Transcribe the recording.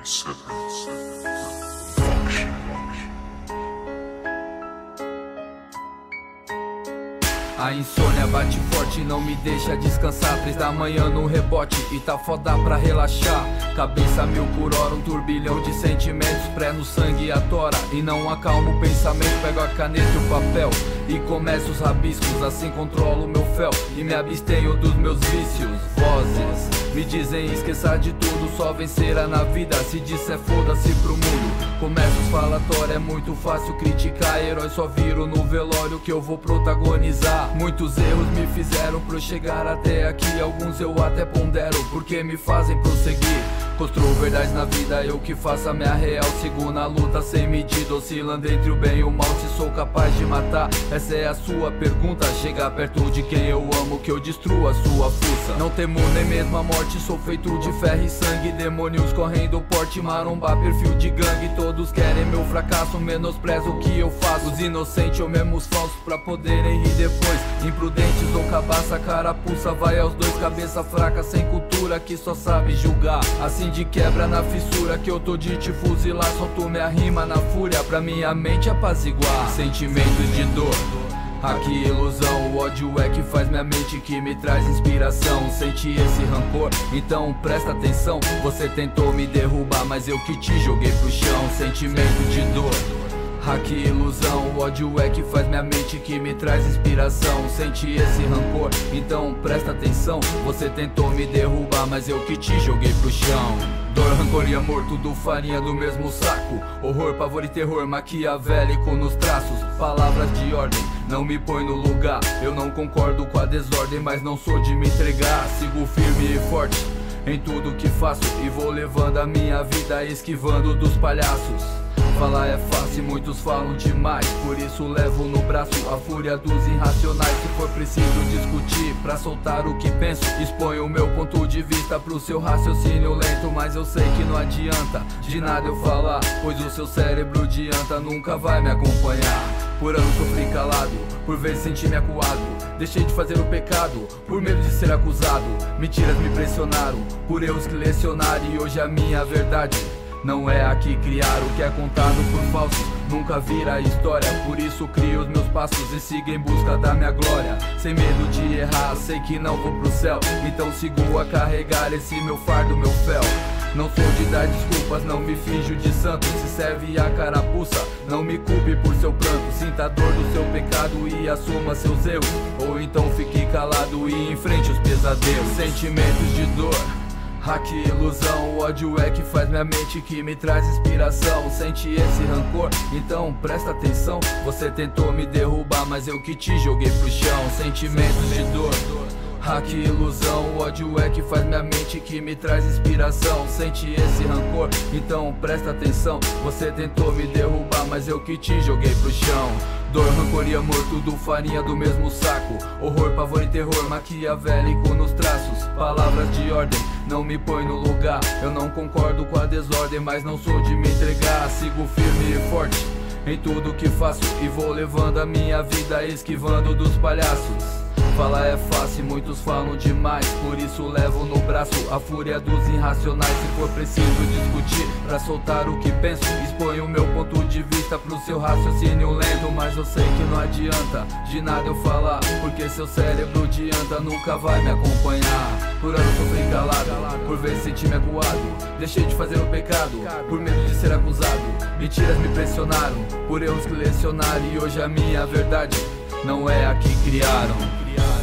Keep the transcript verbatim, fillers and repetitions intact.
A insônia bate forte e não me deixa descansar. Três da manhã no rebote e tá foda pra relaxar. Cabeça mil por hora, um turbilhão de sentimentos. Pré no sangue a tora e não acalmo o pensamento. Pego a caneta e o papel e começo os rabiscos. Assim controlo meu fel e me abstenho dos meus vícios. Vozes me dizem esqueça de tudo, só vencerá na vida. Se disser foda-se pro mundo. Começa os falatórios, é muito fácil criticar. Herói só viro no velório que eu vou protagonizar. Muitos erros me fizeram pra eu chegar até aqui. Alguns eu até pondero porque me fazem prosseguir. Construo verdades na vida, eu que faço a minha real. Sigo na luta sem medida, oscilando entre o bem e o mal. Se sou capaz de matar, essa é a sua pergunta. Chegar perto de quem eu amo, que eu destruo a sua fuça. Não temo nem mesmo a morte, sou feito de ferro e sangue. Demônios correndo porte, maromba, perfil de gangue. Todos querem meu fracasso, menosprezo o que eu faço. Os inocentes ou mesmo os falsos pra poderem rir depois. Imprudentes ou cabaça, carapuça, vai aos dois. Cabeça fraca, sem cultura, que só sabe julgar. Assim de quebra na fissura, que eu tô de te fuzilar. Solto minha rima na fúria pra minha mente apaziguar. Sentimentos de dor, aqui ilusão, o ódio é que faz minha mente, que me traz inspiração. Sente esse rancor, então presta atenção. Você tentou me derrubar, mas eu que te joguei pro chão. Sentimento de dor, aqui ilusão, o ódio é que faz minha mente, que me traz inspiração. Sente esse rancor, então presta atenção. Você tentou me derrubar, mas eu que te joguei pro chão. Dor, rancor e amor, tudo farinha do mesmo saco. Horror, pavor e terror, maquiavélico nos traços. Palavras de ordem, não me põe no lugar. Eu não concordo com a desordem, mas não sou de me entregar. Sigo firme e forte em tudo que faço e vou levando a minha vida, esquivando dos palhaços. Falar é fácil, muitos falam demais, por isso levo no braço a fúria dos irracionais. Se for preciso discutir pra soltar o que penso, exponho o meu ponto de vista pro seu raciocínio lento. Mas eu sei que não adianta de nada eu falar, pois o seu cérebro de anta nunca vai me acompanhar. Por anos sofri calado, por vezes senti-me acuado. Deixei de fazer o pecado, por medo de ser acusado. Mentiras me pressionaram, por erros que lecionaram. E hoje a minha verdade não é a que criaram. O que é contado por falsos nunca vira história. Por isso crio os meus passos e sigo em busca da minha glória. Sem medo de errar, sei que não vou pro céu, então sigo a carregar esse meu fardo, meu fel. Não sou de dar desculpas, não me finjo de santo. Se serve a carapuça, não me culpe por seu pranto. Sinta a dor do seu pecado e assuma seus erros, ou então fique calado e enfrente os pesadelos. Sentimentos de dor, aqui ilusão, o ódio é que faz minha mente, que me traz inspiração. Sente esse rancor, então presta atenção. Você tentou me derrubar, mas eu que te joguei pro chão. Sentimentos de dor, aqui ilusão, o ódio é que faz minha mente, que me traz inspiração. Sente esse rancor, então presta atenção. Você tentou me derrubar, mas eu que te joguei pro chão. Dor, rancor e amor, tudo farinha do mesmo saco. Horror, pavor e terror, maquiavélico nos traços. Palavras de ordem, não me põe no lugar. Eu não concordo com a desordem, mas não sou de me entregar. Sigo firme e forte em tudo que faço e vou levando a minha vida, esquivando dos palhaços. Falar é fácil, muitos falam demais, por isso levo no braço a fúria dos irracionais. Se for preciso discutir pra soltar o que penso, exponho o meu ponto de vista pro seu raciocínio lento. Mas eu sei que não adianta de nada eu falar, porque seu cérebro de anta nunca vai me acompanhar. Por anos sofri calado, por vezes senti-me acuado. Deixei de fazer o pecado, por medo de ser acusado. Mentiras me pressionaram, por erros que lecionaram. E hoje a minha verdade não é a que criaram.